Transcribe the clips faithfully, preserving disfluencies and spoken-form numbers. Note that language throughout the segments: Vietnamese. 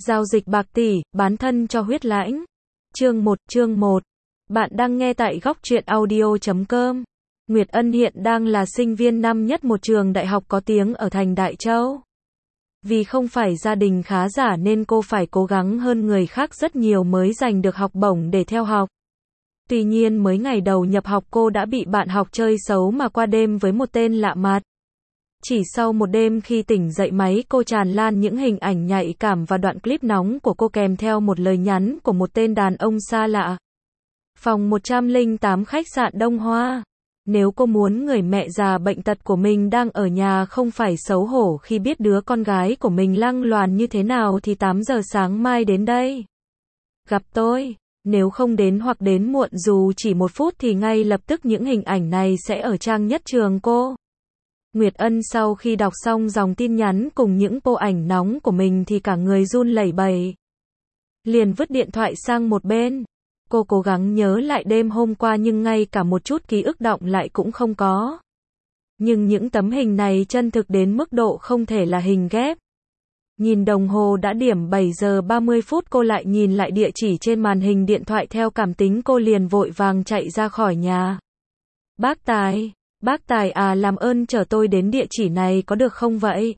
Giao dịch bạc tỷ, bán thân cho huyết lãnh. Chương một, chương một. Bạn đang nghe tại góc truyện audio chấm com. Nguyệt Ân hiện đang là sinh viên năm nhất một trường đại học có tiếng ở thành Đại Châu. Vì không phải gia đình khá giả nên cô phải cố gắng hơn người khác rất nhiều mới giành được học bổng để theo học. Tuy nhiên mới ngày đầu nhập học cô đã bị bạn học chơi xấu mà qua đêm với một tên lạ mặt. Chỉ sau một đêm khi tỉnh dậy máy cô tràn lan những hình ảnh nhạy cảm và đoạn clip nóng của cô kèm theo một lời nhắn của một tên đàn ông xa lạ. Phòng một trăm lẻ tám khách sạn Đông Hoa. Nếu cô muốn người mẹ già bệnh tật của mình đang ở nhà không phải xấu hổ khi biết đứa con gái của mình lăng loàn như thế nào thì tám giờ sáng mai đến đây. Gặp tôi. Nếu không đến hoặc đến muộn dù chỉ một phút thì ngay lập tức những hình ảnh này sẽ ở trang nhất trường cô. Nguyệt Ân sau khi đọc xong dòng tin nhắn cùng những bộ ảnh nóng của mình thì cả người run lẩy bẩy. Liền vứt điện thoại sang một bên. Cô cố gắng nhớ lại đêm hôm qua nhưng ngay cả một chút ký ức đọng lại cũng không có. Nhưng những tấm hình này chân thực đến mức độ không thể là hình ghép. Nhìn đồng hồ đã điểm bảy giờ ba mươi phút cô lại nhìn lại địa chỉ trên màn hình điện thoại theo cảm tính cô liền vội vàng chạy ra khỏi nhà. Bác Tài, bác Tài à làm ơn chở tôi đến địa chỉ này có được không vậy?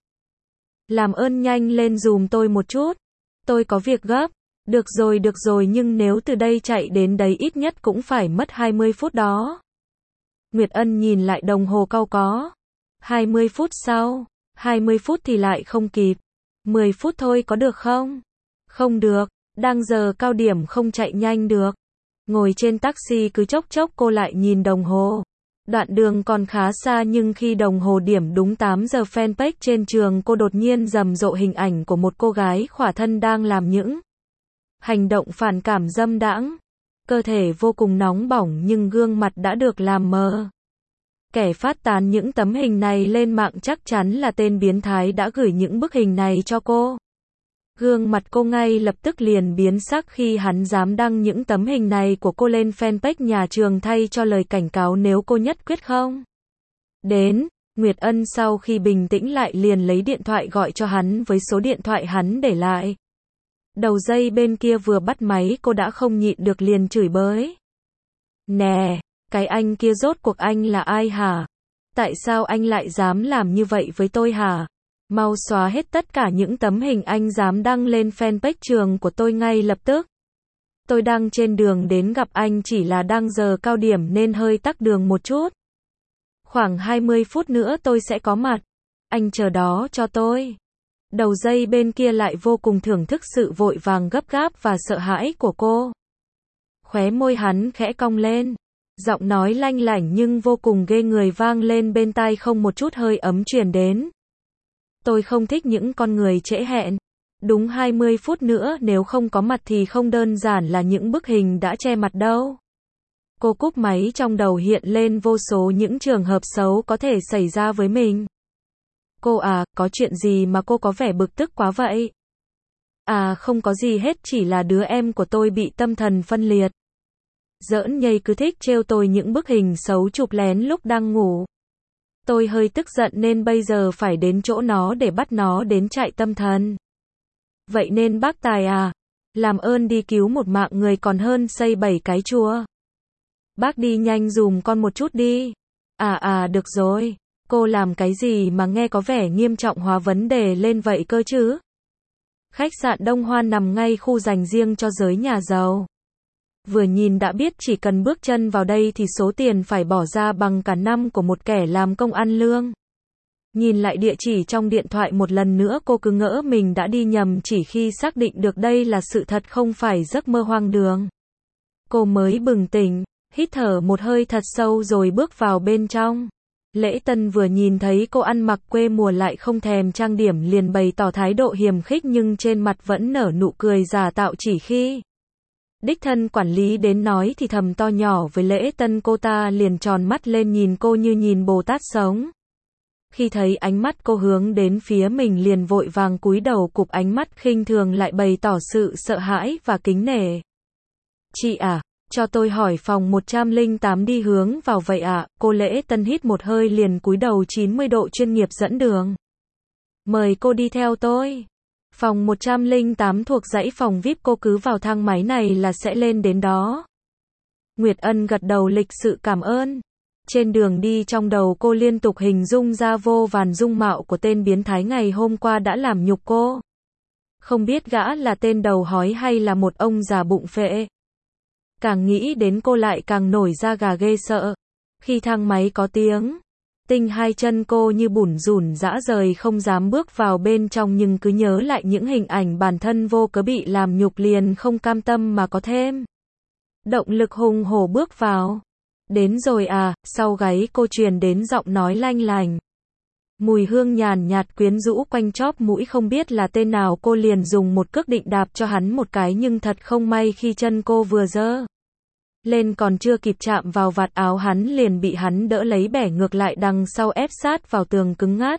Làm ơn nhanh lên giùm tôi một chút. Tôi có việc gấp. Được rồi được rồi nhưng nếu từ đây chạy đến đấy ít nhất cũng phải mất hai mươi phút đó. Nguyệt Ân nhìn lại đồng hồ cau có. hai mươi phút sau. hai mươi phút thì lại không kịp. mười phút thôi có được không? Không được, đang giờ cao điểm không chạy nhanh được. Ngồi trên taxi cứ chốc chốc cô lại nhìn đồng hồ. Đoạn đường còn khá xa nhưng khi đồng hồ điểm đúng tám giờ fanpage trên trường cô đột nhiên rầm rộ hình ảnh của một cô gái khỏa thân đang làm những hành động phản cảm dâm đãng. Cơ thể vô cùng nóng bỏng nhưng gương mặt đã được làm mờ. Kẻ phát tán những tấm hình này lên mạng chắc chắn là tên biến thái đã gửi những bức hình này cho cô. Gương mặt cô ngay lập tức liền biến sắc khi hắn dám đăng những tấm hình này của cô lên fanpage nhà trường thay cho lời cảnh cáo nếu cô nhất quyết không đến. Nguyệt Ân sau khi bình tĩnh lại liền lấy điện thoại gọi cho hắn với số điện thoại hắn để lại. Đầu dây bên kia vừa bắt máy cô đã không nhịn được liền chửi bới. Nè, cái anh kia rốt cuộc anh là ai hả? Tại sao anh lại dám làm như vậy với tôi hả? Mau xóa hết tất cả những tấm hình anh dám đăng lên fanpage trường của tôi ngay lập tức. Tôi đang trên đường đến gặp anh chỉ là đang giờ cao điểm nên hơi tắc đường một chút. Khoảng hai mươi phút nữa tôi sẽ có mặt. Anh chờ đó cho tôi. Đầu dây bên kia lại vô cùng thưởng thức sự vội vàng gấp gáp và sợ hãi của cô. Khóe môi hắn khẽ cong lên. Giọng nói lanh lảnh nhưng vô cùng ghê người vang lên bên tai không một chút hơi ấm truyền đến. Tôi không thích những con người trễ hẹn. Đúng hai mươi phút nữa nếu không có mặt thì không đơn giản là những bức hình đã che mặt đâu. Cô cúp máy trong đầu hiện lên vô số những trường hợp xấu có thể xảy ra với mình. Cô à, có chuyện gì mà cô có vẻ bực tức quá vậy? À không có gì hết chỉ là đứa em của tôi bị tâm thần phân liệt. Giỡn nhây cứ thích trêu tôi những bức hình xấu chụp lén lúc đang ngủ. Tôi hơi tức giận nên bây giờ phải đến chỗ nó để bắt nó đến chạy tâm thần. Vậy nên bác Tài à, làm ơn đi cứu một mạng người còn hơn xây bảy cái chùa. Bác đi nhanh dùm con một chút đi. À à được rồi, cô làm cái gì mà nghe có vẻ nghiêm trọng hóa vấn đề lên vậy cơ chứ? Khách sạn Đông Hoa nằm ngay khu dành riêng cho giới nhà giàu. Vừa nhìn đã biết chỉ cần bước chân vào đây thì số tiền phải bỏ ra bằng cả năm của một kẻ làm công ăn lương. Nhìn lại địa chỉ trong điện thoại một lần nữa cô cứ ngỡ mình đã đi nhầm chỉ khi xác định được đây là sự thật không phải giấc mơ hoang đường. Cô mới bừng tỉnh, hít thở một hơi thật sâu rồi bước vào bên trong. Lễ Tân vừa nhìn thấy cô ăn mặc quê mùa lại không thèm trang điểm liền bày tỏ thái độ hiềm khích nhưng trên mặt vẫn nở nụ cười giả tạo chỉ khi đích thân quản lý đến nói thì thầm to nhỏ với Lễ Tân cô ta liền tròn mắt lên nhìn cô như nhìn Bồ Tát sống. Khi thấy ánh mắt cô hướng đến phía mình liền vội vàng cúi đầu cụp ánh mắt khinh thường lại bày tỏ sự sợ hãi và kính nể. Chị à, cho tôi hỏi phòng một trăm lẻ tám đi hướng vào vậy ạ? À? Cô Lễ Tân hít một hơi liền cúi đầu chín mươi độ chuyên nghiệp dẫn đường. Mời cô đi theo tôi. Phòng một trăm lẻ tám thuộc dãy phòng vi ai pi, cô cứ vào thang máy này là sẽ lên đến đó. Nguyệt Ân gật đầu lịch sự cảm ơn. Trên đường đi trong đầu cô liên tục hình dung ra vô vàn dung mạo của tên biến thái ngày hôm qua đã làm nhục cô. Không biết gã là tên đầu hói hay là một ông già bụng phệ. Càng nghĩ đến cô lại càng nổi da gà ghê sợ. Khi thang máy có tiếng, Tinh hai chân cô như bủn rủn rã rời không dám bước vào bên trong, nhưng cứ nhớ lại những hình ảnh bản thân vô cớ bị làm nhục liền không cam tâm mà có thêm động lực hùng hổ bước vào. Đến rồi à, sau gáy cô truyền đến giọng nói lanh lành. Mùi hương nhàn nhạt quyến rũ quanh chóp mũi, không biết là tên nào, cô liền dùng một cước định đạp cho hắn một cái, nhưng thật không may khi chân cô vừa giơ lên còn chưa kịp chạm vào vạt áo hắn liền bị hắn đỡ lấy bẻ ngược lại đằng sau ép sát vào tường cứng ngắt.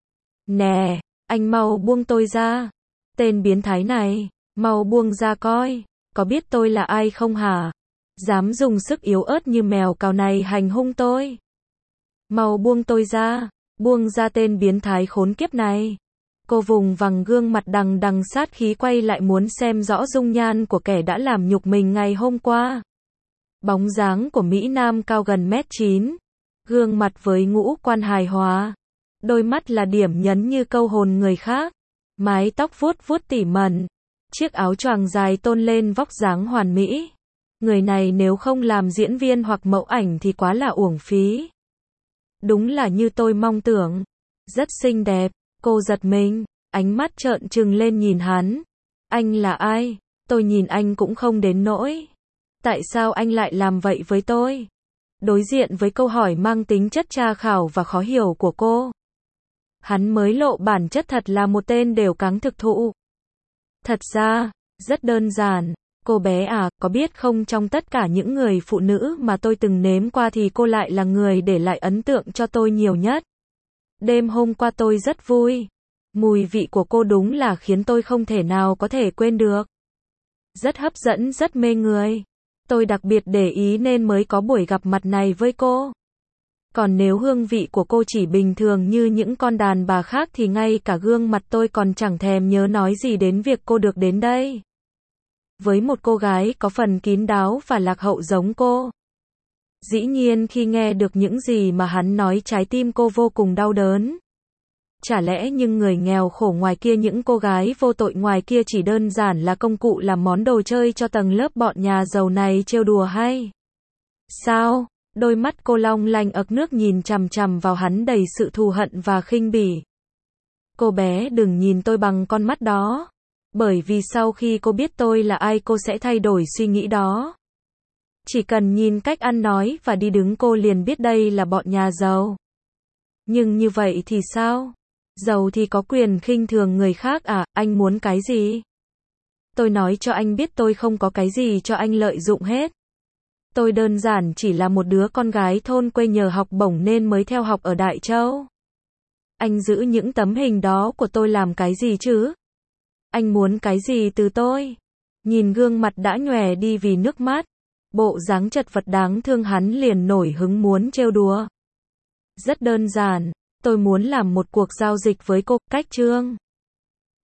Nè, anh mau buông tôi ra. Tên biến thái này, mau buông ra coi, có biết tôi là ai không hả? Dám dùng sức yếu ớt như mèo cào này hành hung tôi. Mau buông tôi ra, buông ra tên biến thái khốn kiếp này. Cô vùng vằng gương mặt đằng đằng sát khí quay lại muốn xem rõ dung nhan của kẻ đã làm nhục mình ngày hôm qua. Bóng dáng của Mỹ Nam cao gần mét chín, gương mặt với ngũ quan hài hòa, đôi mắt là điểm nhấn như câu hồn người khác, mái tóc vuốt vuốt tỉ mẩn, chiếc áo choàng dài tôn lên vóc dáng hoàn mỹ. Người này nếu không làm diễn viên hoặc mẫu ảnh thì quá là uổng phí. Đúng là như tôi mong tưởng, rất xinh đẹp. Cô giật mình, ánh mắt trợn trừng lên nhìn hắn. Anh là ai? Tôi nhìn anh cũng không đến nỗi. Tại sao anh lại làm vậy với tôi? Đối diện với câu hỏi mang tính chất tra khảo và khó hiểu của cô, hắn mới lộ bản chất thật là một tên đều cáng thực thụ. Thật ra, rất đơn giản. Cô bé à, có biết không, trong tất cả những người phụ nữ mà tôi từng nếm qua thì cô lại là người để lại ấn tượng cho tôi nhiều nhất. Đêm hôm qua tôi rất vui. Mùi vị của cô đúng là khiến tôi không thể nào có thể quên được. Rất hấp dẫn, rất mê người. Tôi đặc biệt để ý nên mới có buổi gặp mặt này với cô. Còn nếu hương vị của cô chỉ bình thường như những con đàn bà khác thì ngay cả gương mặt tôi còn chẳng thèm nhớ nói gì đến việc cô được đến đây. Với một cô gái có phần kín đáo và lạc hậu giống cô. Dĩ nhiên khi nghe được những gì mà hắn nói, trái tim cô vô cùng đau đớn. Chả lẽ những người nghèo khổ ngoài kia, những cô gái vô tội ngoài kia chỉ đơn giản là công cụ làm món đồ chơi cho tầng lớp bọn nhà giàu này trêu đùa hay sao? Đôi mắt cô long lanh ực nước nhìn chằm chằm vào hắn đầy sự thù hận và khinh bỉ. Cô bé đừng nhìn tôi bằng con mắt đó. Bởi vì sau khi cô biết tôi là ai cô sẽ thay đổi suy nghĩ đó. Chỉ cần nhìn cách ăn nói và đi đứng cô liền biết đây là bọn nhà giàu. Nhưng như vậy thì sao? Giàu thì có quyền khinh thường người khác à? Anh muốn cái gì? Tôi nói cho anh biết tôi không có cái gì cho anh lợi dụng hết. Tôi đơn giản chỉ là một đứa con gái thôn quê nhờ học bổng nên mới theo học ở Đại Châu. Anh giữ những tấm hình đó của tôi làm cái gì chứ? Anh muốn cái gì từ tôi? Nhìn gương mặt đã nhòe đi vì nước mắt, bộ dáng chật vật đáng thương, hắn liền nổi hứng muốn trêu đùa. Rất đơn giản, tôi muốn làm một cuộc giao dịch với cô, cách chương.